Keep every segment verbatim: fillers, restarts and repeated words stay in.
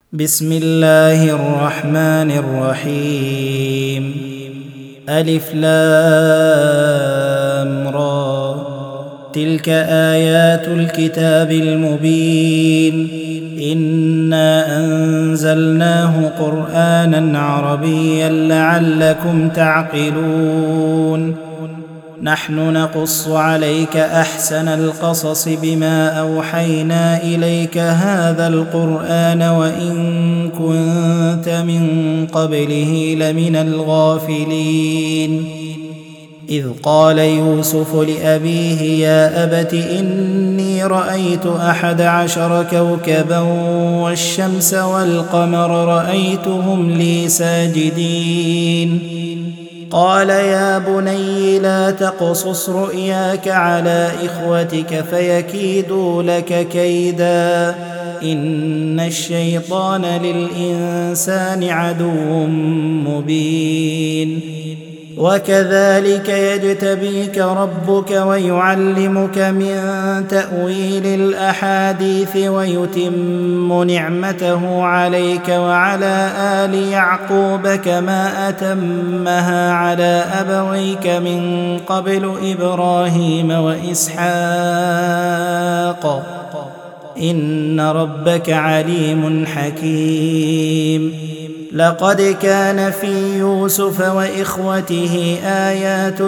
بسم الله الرحمن الرحيم. ألف لام را، تلك آيات الكتاب المبين. إنا أنزلناه قرآنا عربيا لعلكم تعقلون. نحن نقص عليك أحسن القصص بما أوحينا إليك هذا القرآن وإن كنت من قبله لمن الغافلين. إذ قال يوسف لأبيه يا أبت إني رأيت أحد عشر كوكبا والشمس والقمر رأيتهم لي ساجدين. قال يا بني لا تقصص رؤياك على إخوتك فيكيدوا لك كيدا إن الشيطان للإنسان عدو مبين. وكذلك يجتبيك ربك ويعلمك من تأويل الأحاديث ويتم نعمته عليك وعلى آل يعقوب كما أتمها على أبويك من قبل إبراهيم وإسحاق إن ربك عليم حكيم. لقد كان في يوسف وإخوته آيات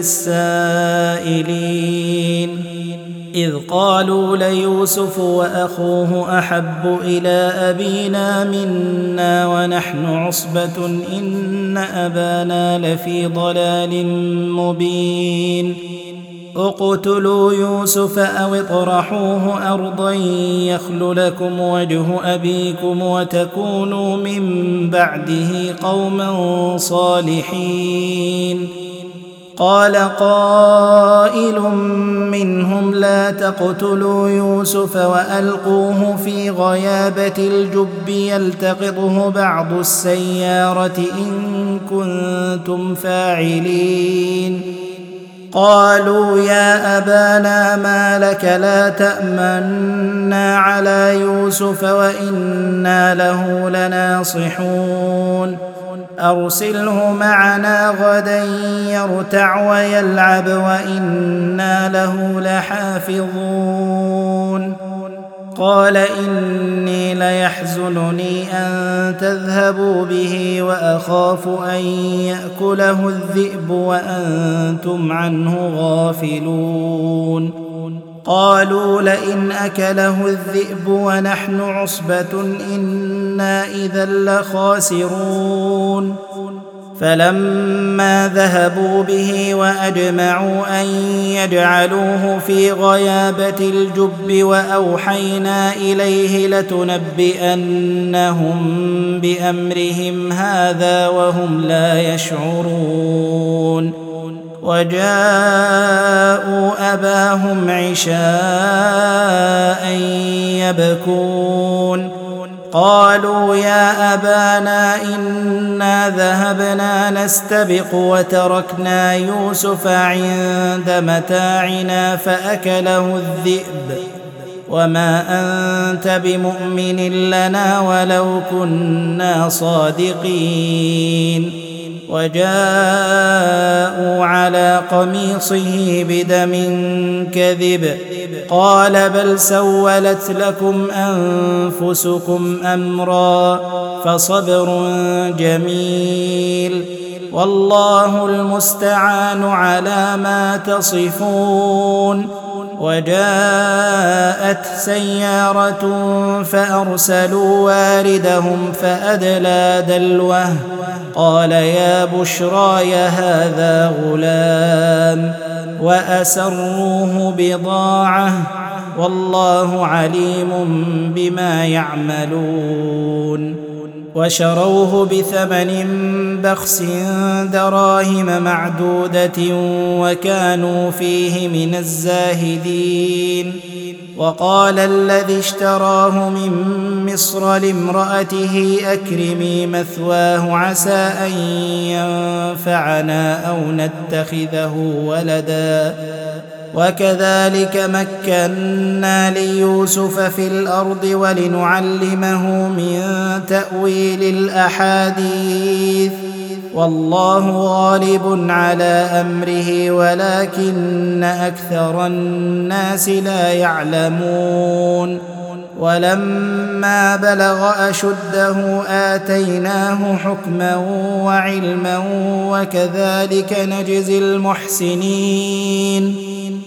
للسائلين إذ قالوا ليوسف وأخوه أحب إلى أبينا منا ونحن عصبة إن أبانا لفي ضلال مبين. اقتلوا يوسف أو اطرحوه أرضا يخل لكم وجه أبيكم وتكونوا من بعده قوما صالحين. قال قائل منهم لا تقتلوا يوسف وألقوه في غيابة الجب يلتقطه بعض السيارة إن كنتم فاعلين. قالوا يا أبانا ما لك لا تأمنا على يوسف وإنا له لناصحون. أرسله معنا غدا يرتع ويلعب وإنا له لحافظون. قال إني ليحزنني أن تذهبوا به وأخاف أن يأكله الذئب وأنتم عنه غافلون. قالوا لئن أكله الذئب ونحن عصبة إنا إذا لخاسرون. فلما ذهبوا به وأجمعوا أن يجعلوه في غيابة الجب وأوحينا إليه لتنبئنهم بأمرهم هذا وهم لا يشعرون. وجاءوا أباهم عشاء يبكون. قالوا يا أبانا إنا ذهبنا نستبق وتركنا يوسف عند متاعنا فأكله الذئب وما أنت بمؤمن لنا ولو كنا صادقين. وجاءوا على قميصه بدم كذب قال بل سولت لكم أنفسكم أمرا فصبر جميل والله المستعان على ما تصفون. وجاءت سيارة فأرسلوا واردهم فأدلى دلوه قال يا بشراي هذا غلام وأسروه بضاعة والله عليم بما يعملون. وشروه بثمن بخس دراهم معدودة وكانوا فيه من الزاهدين. وقال الذي اشتراه من مصر لامرأته أكرمي مثواه عسى أن ينفعنا أو نتخذه ولدا وكذلك مكنا ليوسف في الأرض ولنعلمه من تأويل الأحاديث والله غالب على أمره ولكن أكثر الناس لا يعلمون ولما بلغ أشده آتيناه حكما وعلما وكذلك نجزي المحسنين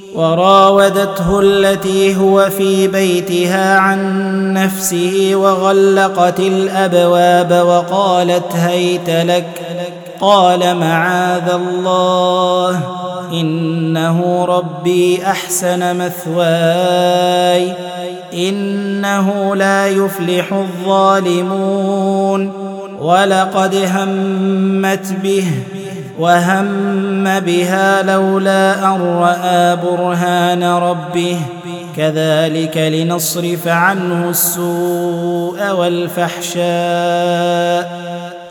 وراودته التي هو في بيتها عن نفسه وغلقت الأبواب وقالت هيت لك قال معاذ الله إنه ربي أحسن مثواي إنه لا يفلح الظالمون ولقد همت به وهم بها لولا أن رأى برهان ربه كذلك لنصرف عنه السوء والفحشاء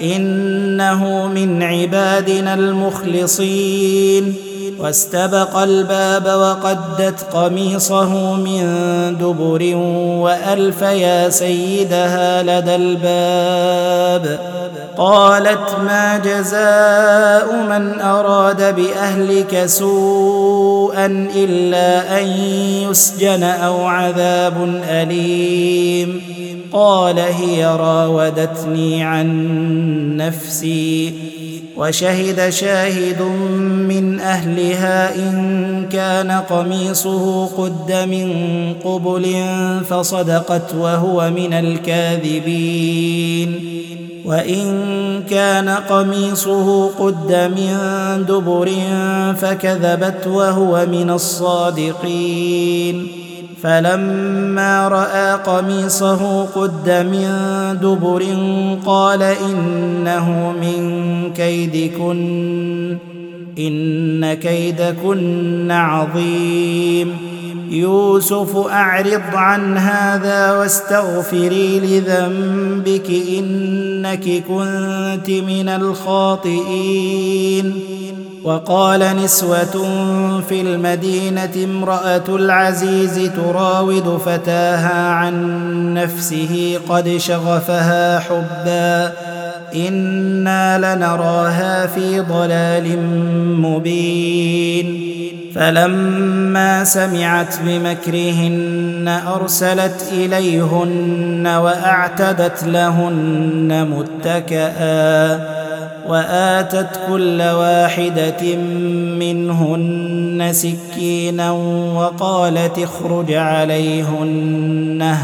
إنه من عبادنا المخلصين واستبق الباب وقدت قميصه من دبر وألف يا سيدها لدى الباب قالت ما جزاء من أراد بأهلك سوءا إلا أن يسجن أو عذاب أليم قال هي راودتني عن نفسي وشهد شاهد من أهلها إن كان قميصه قد من قبل فصدقت وهو من الكاذبين وإن كان قميصه قد من دبر فكذبت وهو من الصادقين فلما رأى قميصه قد من دبر قال إنه من كيدكن إن كيدكن عظيم يوسف أعرض عن هذا واستغفري لذنبك إنك كنت من الخاطئين وقال نسوة في المدينة امرأة العزيز تراود فتاها عن نفسه قد شغفها حبا إنا لنراها في ضلال مبين فلما سمعت بمكرهن أرسلت إليهن وأعتدت لهن متكئا وآتت كل واحدة منهن سكينا وقالت اخرج عليهن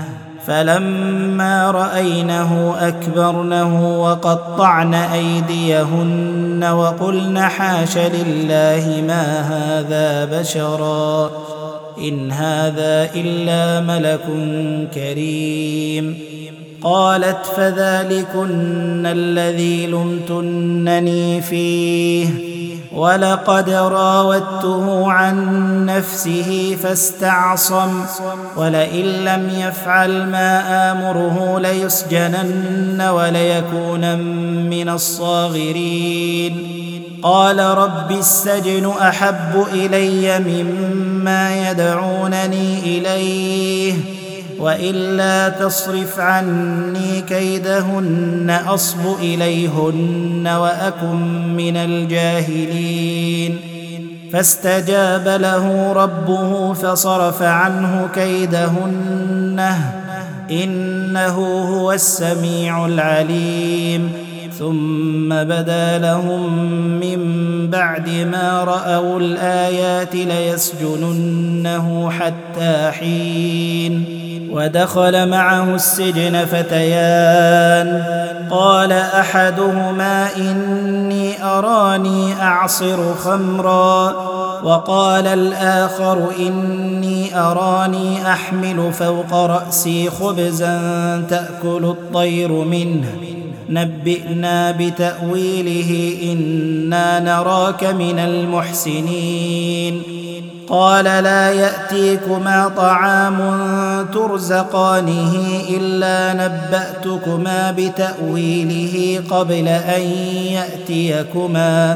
فلما رأينه أكبرنه وقطعن أيديهن وقلن حاش لله ما هذا بشرا إن هذا إلا ملك كريم قالت فذلكن الذي لمتنني فيه ولقد راودته عن نفسه فاستعصم ولئن لم يفعل ما آمره ليسجنن وليكون من الصاغرين قال رب السجن أحب إلي مما يدعونني إليه وإلا تصرف عني كيدهن أصب إليهن وأكن من الجاهلين فاستجاب له ربه فصرف عنه كيدهن إنه هو السميع العليم ثم بدا لهم من بعد ما رأوا الآيات ليسجننه حتى حين ودخل معه السجن فتيان قال أحدهما إني أراني أعصر خمرا وقال الآخر إني أراني أحمل فوق رأسي خبزا تأكل الطير منه نبئنا بتأويله إنا نراك من المحسنين قال لا يأتيكما طعام ترزقانه إلا نبأتكما بتأويله قبل أن يأتيكما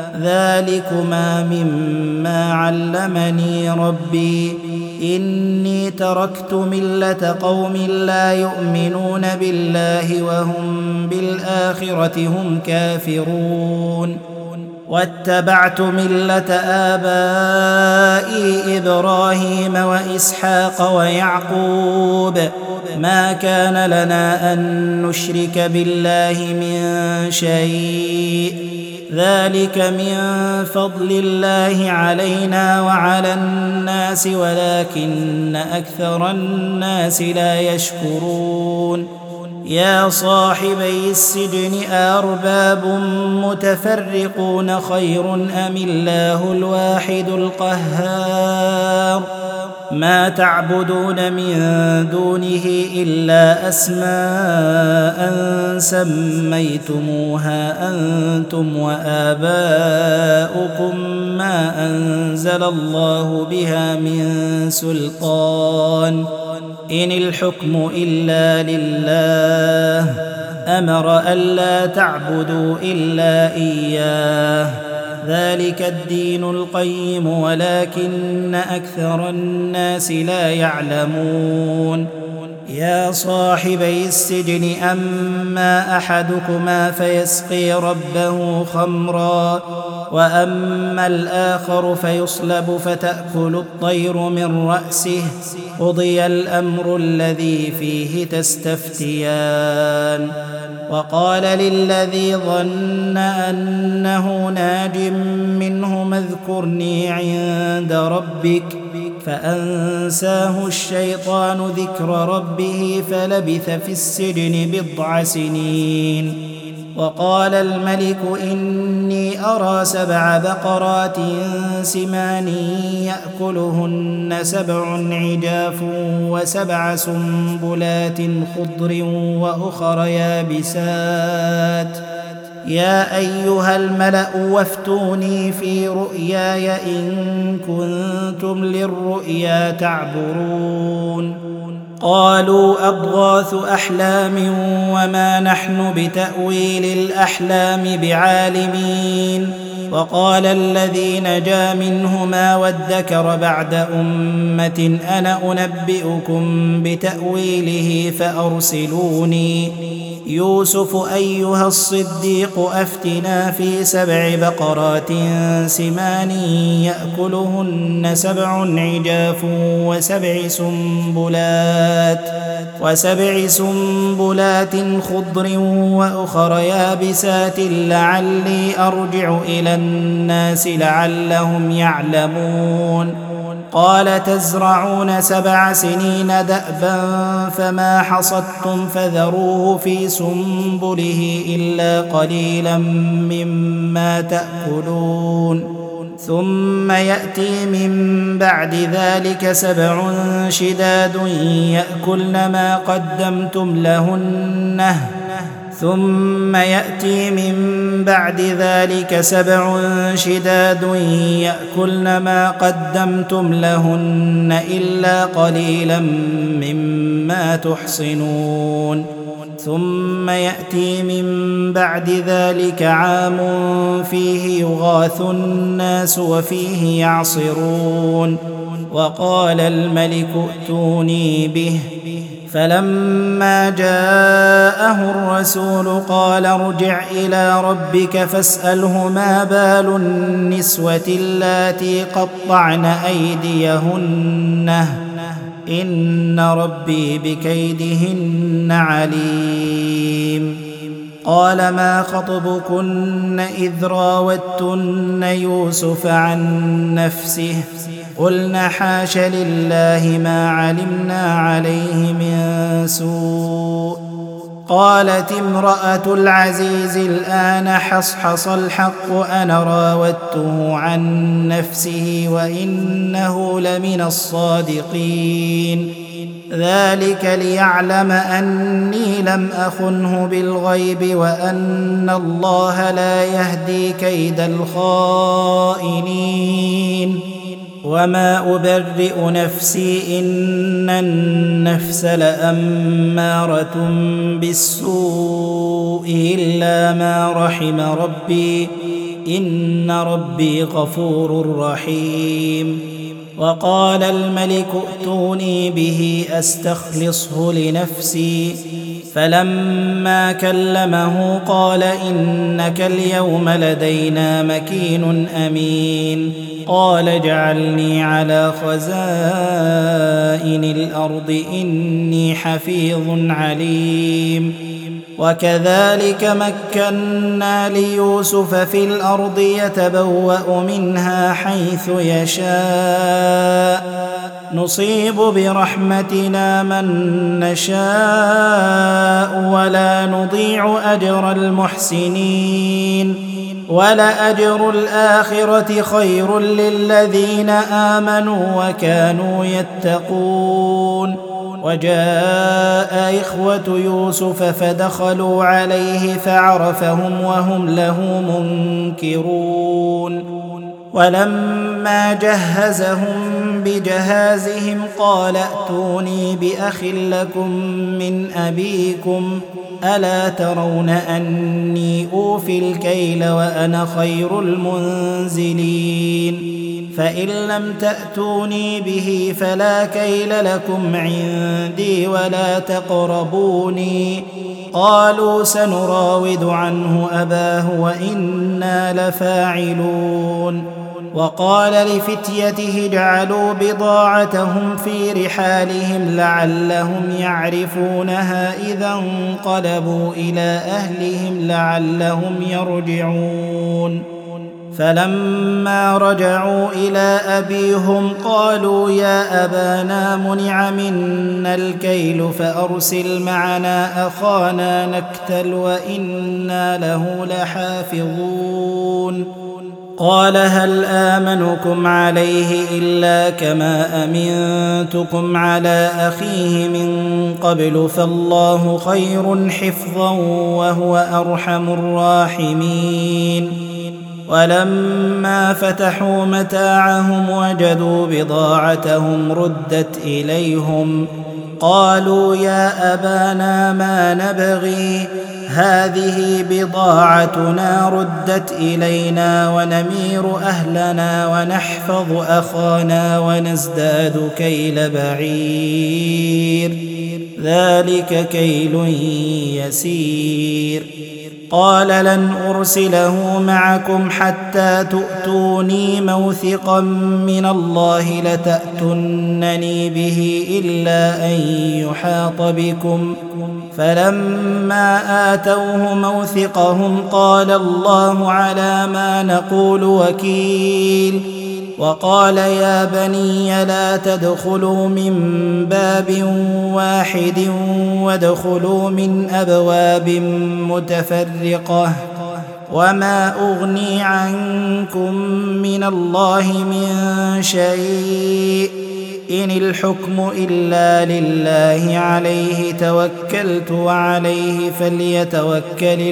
ذلكما مما علمني ربي إني تركت ملة قوم لا يؤمنون بالله وهم بالآخرة هم كافرون واتبعت ملة آبائي إبراهيم وإسحاق ويعقوب ما كان لنا أن نشرك بالله من شيء ذلك من فضل الله علينا وعلى الناس ولكن أكثر الناس لا يشكرون يا صاحبي السجن أرباب متفرقون خير أم الله الواحد القهار ما تعبدون من دونه إلا أسماء سميتموها أنتم وآباؤكم ما أنزل الله بها من سلطان إن الحكم إلا لله أمر ألا تعبدوا إلا إياه ذلك الدين القيم ولكن أكثر الناس لا يعلمون يا صاحبي السجن أما أحدكما فيسقي ربه خمرا وأما الآخر فيصلب فتأكل الطير من رأسه قضي الأمر الذي فيه تستفتيان وقال للذي ظن أنه ناج منه اذكرني عند ربك فأنساه الشيطان ذكر ربه فلبث في السجن بضع سنين وقال الملك إني أرى سبع بقرات سمان يأكلهن سبع عجاف وسبع سنبلات خضر وأخر يابسات يا أيها الملأ وافتوني في رؤياي إن كنتم للرؤيا تعبرون قالوا أضغاث أحلام وما نحن بتأويل الأحلام بعالمين وقال الذي نجا منهما وادكر بعد أمة أنا أنبئكم بتأويله فأرسلوني يوسف أيها الصديق أفتنا في سبع بقرات سمان يأكلهن سبع عجاف وسبع سنبلات وسبع سنبلات خضر وأخر يابسات لعلي أرجع إلى الناس لعلهم يعلمون قال تزرعون سبع سنين دأبا فما حصدتم فذروه في سنبله إلا قليلا مما تأكلون ثم يأتي من بعد ذلك سبع شداد يأكلن ما قدمتم لهن ثم يأتي من بعد ذلك سبع شداد يأكلن ما قدمتم لهن إلا قليلا مما تحصنون ثم يأتي من بعد ذلك عام فيه يغاث الناس وفيه يعصرون وقال الملك ائتوني به فلما جاءه الرسول قال ارجع إلى ربك فاسأله ما بال النسوة اللاتي قطعن أيديهن إن ربي بكيدهن عليم قال ما خطبكن إذ راوتن يوسف عن نفسه قلنا حاش لله ما علمنا عليه من سوء قالت امرأة العزيز الآن حصحص الحق أنا راودته عن نفسه وإنه لمن الصادقين ذلك ليعلم أني لم أخنه بالغيب وأن الله لا يهدي كيد الخائنين وما أبرئ نفسي إن النفس لأمارة بالسوء إلا ما رحم ربي إن ربي غفور رحيم. وقال الملك ائتوني به أستخلصه لنفسي، فلما كلمه قال إنك اليوم لدينا مكين أمين. قال اجعلني على خزائن الأرض إني حفيظ عليم. وكذلك مكنا ليوسف في الأرض يتبوأ منها حيث يشاء، نصيب برحمتنا من نشاء ولا نضيع أجر المحسنين، ولأجر الآخرة خير للذين آمنوا وكانوا يتقون. وجاء إخوة يوسف فدخلوا عليه فعرفهم وهم له منكرون. ولما جهزهم بجهازهم قال ائتوني بأخ لكم من أبيكم، ألا ترون أني أوفي الكيل وأنا خير المنزلين؟ فإن لم تأتوني به فلا كيل لكم عندي ولا تقربوني. قالوا سنراود عنه أباه وإنا لفاعلون. وقال لفتيته اجعلوا بضاعتهم في رحالهم لعلهم يعرفونها إذا انقلبوا إلى أهلهم لعلهم يرجعون. فلما رجعوا إلى أبيهم قالوا يا أبانا منع منا الكيل فأرسل معنا أخانا نكتل وإنا له لحافظون. قال هل آمنكم عليه إلا كما أمنتكم على أخيه من قبل فالله خير حفظا وهو أرحم الراحمين. ولما فتحوا متاعهم وجدوا بضاعتهم ردت إليهم قالوا يا أبانا ما نبغي هذه بضاعتنا ردت إلينا ونمير أهلنا ونحفظ أخانا ونزداد كيل بعير ذلك كيل يسير. قال لن أرسله معكم حتى تؤتوني موثقا من الله لتأتونني به إلا أن يحاط بكم. فلما آتوه موثقهم قال الله على ما نقول وكيل. وقال يا بني لا تدخلوا من باب واحد وادخلوا من أبواب متفرقة وما أغني عنكم من الله من شيء إن الحكم إلا لله عليه توكلت وعليه فليتوكل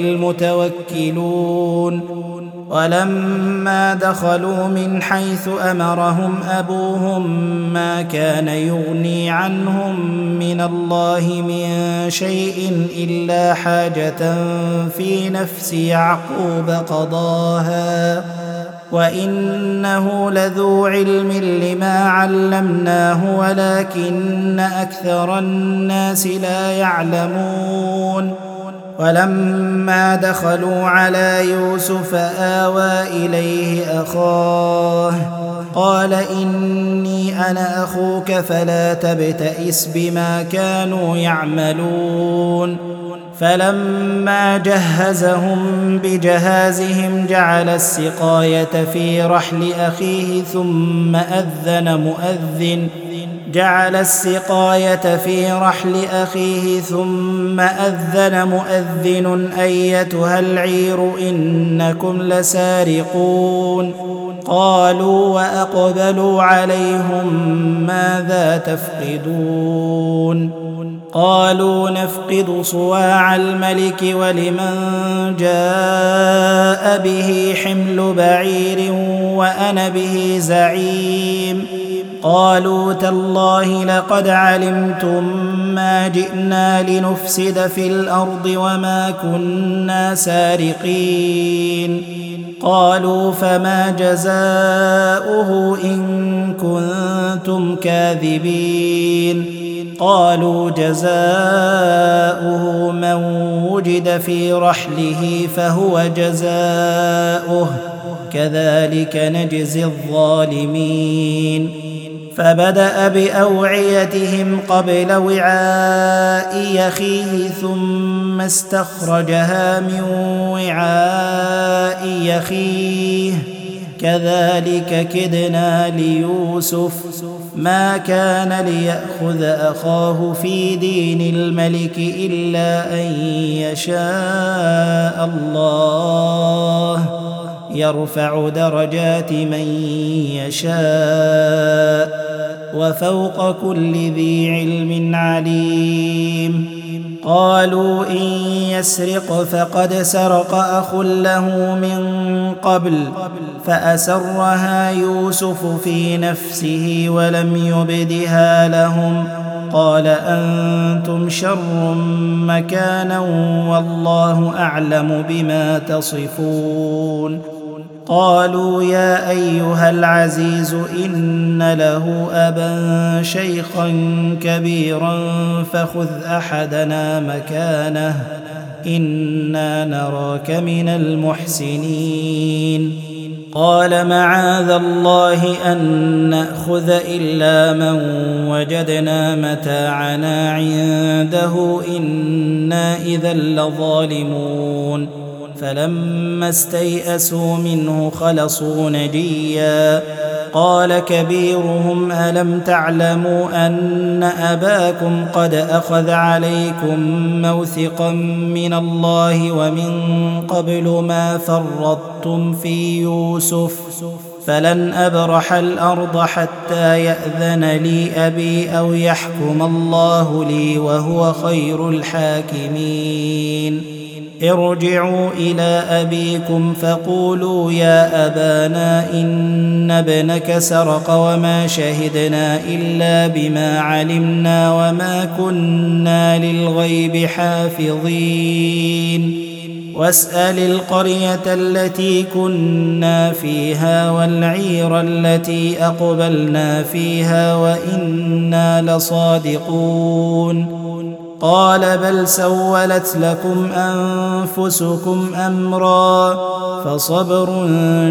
المتوكلون. ولما دخلوا من حيث أمرهم أبوهم ما كان يغني عنهم من الله من شيء إلا حاجة في نفس يعقوب قضاها وإنه لذو علم لما علمناه ولكن أكثر الناس لا يعلمون. ولما دخلوا على يوسف آوى إليه أخاه قال إني أنا أخوك فلا تبتئس بما كانوا يعملون. فلما جهزهم بجهازهم جعل السقاية في رحل أخيه ثم أذن مؤذن جعل السقاية في رحل أخيه ثم أذن مؤذن أيتها العير إنكم لسارقون. قالوا وأقبلوا عليهم ماذا تفقدون؟ قالوا نفقد صواع الملك ولمن جاء به حمل بعير وأنا به زعيم. قالوا تالله لقد علمتم ما جئنا لنفسد في الأرض وما كنا سارقين. قالوا فما جزاؤه إن كنتم كاذبين. قالوا جزاؤه من وجد في رحله فهو جزاؤه كذلك نجزي الظالمين. فبدأ بأوعيتهم قبل وعاء يخيه ثم استخرجها من وعاء يخيه كذلك كدنا ليوسف ما كان ليأخذ أخاه في دين الملك إلا أن يشاء الله يرفع درجات من يشاء وفوق كل ذي علم عليم. قالوا إن يسرق فقد سرق أخ له من قبل فأسرها يوسف في نفسه ولم يبدها لهم. قال أنتم شر مكانا والله أعلم بما تصفون. قالوا يا أيها العزيز إن له أبا شيخا كبيرا فخذ أحدنا مكانه إنا نراك من المحسنين. قال معاذ الله أن نأخذ إلا من وجدنا متاعنا عنده إنا إذا لظالمون. فلما استيئسوا منه خلصوا نجيا. قال كبيرهم ألم تعلموا أن أباكم قد أخذ عليكم موثقا من الله ومن قبل ما فرطتم في يوسف فلن أبرح الأرض حتى يأذن لي أبي أو يحكم الله لي وهو خير الحاكمين. ارجعوا إلى أبيكم فقولوا يا أبانا إن ابنك سرق وما شهدنا إلا بما علمنا وما كنا للغيب حافظين. واسأل القرية التي كنا فيها والعير التي أقبلنا فيها وإنا لصادقون. قال بل سولت لكم أنفسكم أمرا فصبر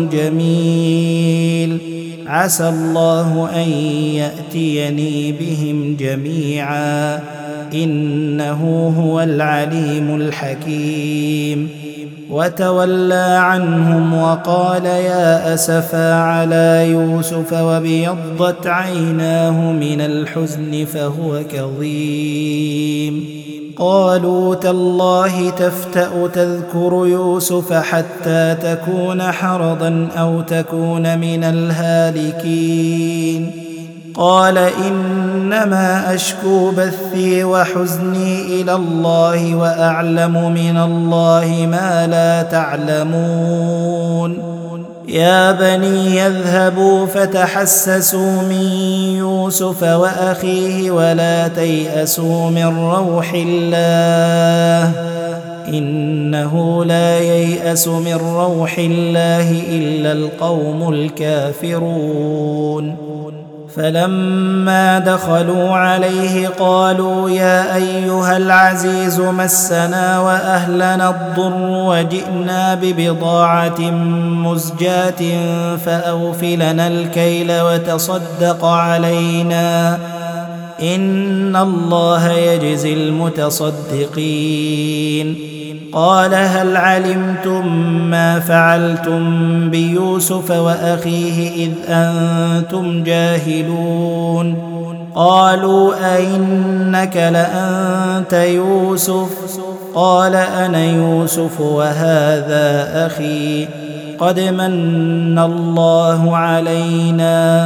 جميل عسى الله أن يأتيني بهم جميعا إنه هو العليم الحكيم. وتولى عنهم وقال يا أسفا على يوسف وابيضت عيناه من الحزن فهو كظيم. قالوا تالله تفتأ تذكر يوسف حتى تكون حرضا أو تكون من الهالكين. قال إنما أشكو بثي وحزني إلى الله وأعلم من الله ما لا تعلمون. يا بني يذهبوا فتحسسوا من يوسف وأخيه ولا تيأسوا من روح الله إنه لا ييأس من روح الله إلا القوم الكافرون. فلما دخلوا عليه قالوا يا أيها العزيز مسنا وأهلنا الضر وجئنا ببضاعة مزجاة فأوف لنا الكيل وتصدق علينا إن الله يجزي المتصدقين. قال هل علمتم ما فعلتم بيوسف وأخيه إذ أنتم جاهلون. قالوا أئنك لأنت يوسف قال أنا يوسف وهذا أخي قد من الله علينا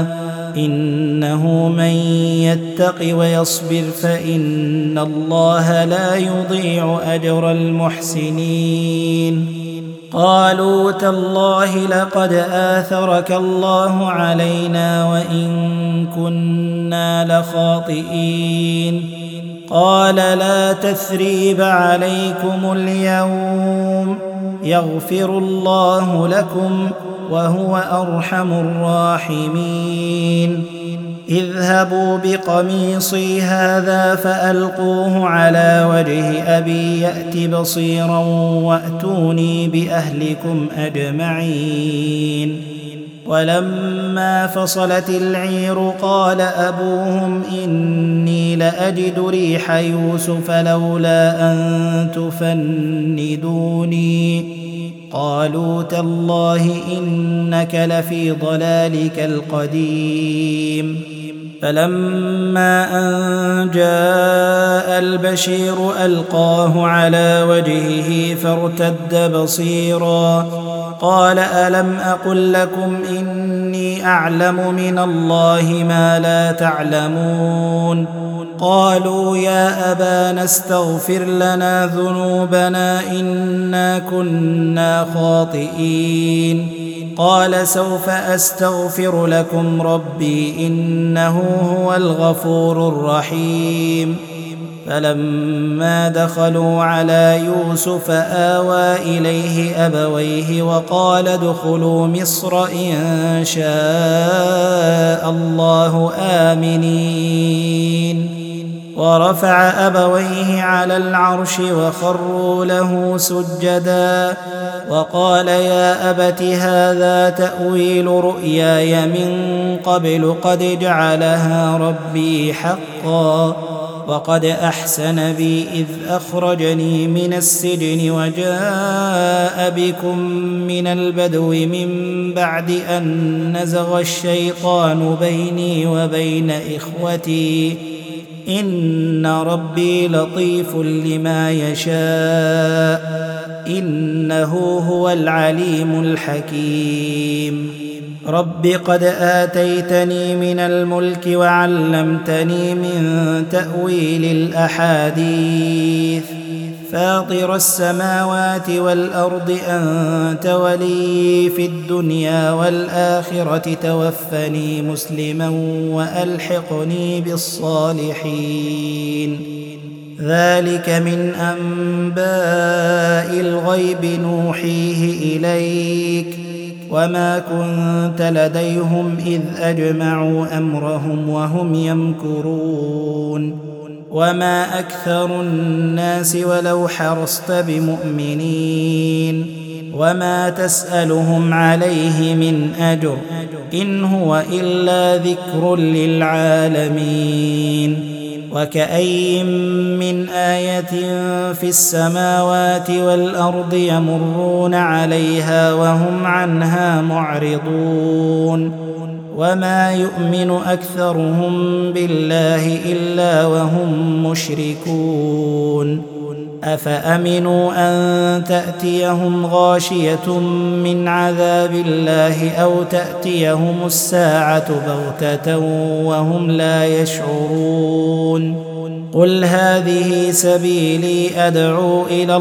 إنه من يتق ويصبر فإن الله لا يضيع أجر المحسنين. قالوا تالله لقد آثرك الله علينا وإن كنا لخاطئين. قال لا تثريب عليكم اليوم يغفر الله لكم وهو أرحم الراحمين. اذهبوا بقميصي هذا فألقوه على وجه أبي يأت بصيرا وأتوني بأهلكم أجمعين. ولما فصلت العير قال أبوهم إني لأجد ريح يوسف لولا أن تفندوني. قالوا تالله إنك لفي ضلالك القديم. فلما أن جاء البشير ألقاه على وجهه فارتد بصيرا قال ألم أقل لكم إني أعلم من الله ما لا تعلمون. قالوا يا أبانا استغفر لنا ذنوبنا إنا كنا خاطئين. قال سوف أستغفر لكم ربي إنه هو الغفور الرحيم. فلما دخلوا على يوسف آوى إليه أبويه وقال ادخلوا مصر إن شاء الله آمنين. ورفع أبويه على العرش وخروا له سجدا وقال يا أبت هذا تأويل رؤياي من قبل قد جعلها ربي حقا وقد أحسن بي إذ أخرجني من السجن وجاء بكم من البدو من بعد أن نزغ الشيطان بيني وبين إخوتي إن ربي لطيف لما يشاء إنه هو العليم الحكيم. رب قد آتيتني من الملك وعلمتني من تأويل الأحاديث فاطر السماوات والأرض أنت ولي في الدنيا والآخرة توفني مسلما وألحقني بالصالحين. ذلك من أنباء الغيب نوحيه إليك وما كنت لديهم إذ أجمعوا أمرهم وهم يمكرون. وما أكثر الناس ولو حرصت بمؤمنين وما تسألهم عليه من أجر إن هو إلا ذكر للعالمين. وكأي من آية في السماوات والأرض يمرون عليها وهم عنها معرضون. وما يؤمن أكثرهم بالله إلا وهم مشركون. أفأمنوا أن تأتيهم غاشية من عذاب الله أو تأتيهم الساعة بغتة وهم لا يشعرون. قل هذه سبيلي أدعو إلى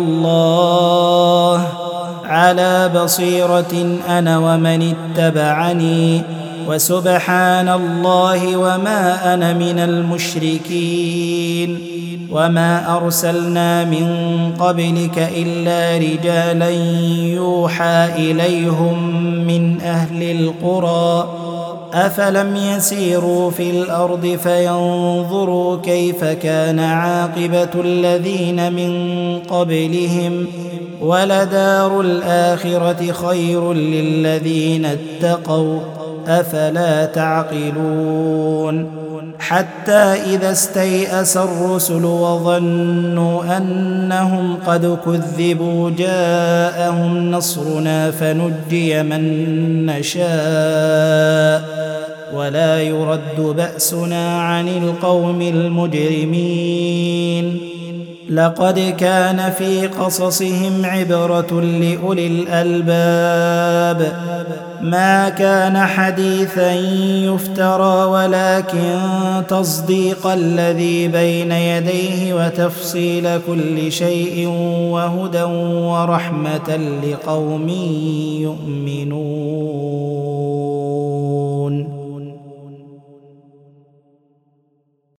الله على بصيرة أنا ومن اتبعني وسبحان الله وما أنا من المشركين. وما أرسلنا من قبلك إلا رجالا يوحى إليهم من أهل القرى أفلم يسيروا في الأرض فينظروا كيف كان عاقبة الذين من قبلهم ولدار الآخرة خير للذين اتقوا أفلا تعقلون. حتى إذا استيأس الرسل وظنوا أنهم قد كذبوا جاءهم نصرنا فنجي من نشاء ولا يرد بأسنا عن القوم المجرمين. لقد كان في قصصهم عبرة لأولي الألباب ما كان حديثا يفترى ولكن تصديق الذي بين يديه وتفصيل كل شيء وهدى ورحمة لقوم يؤمنون.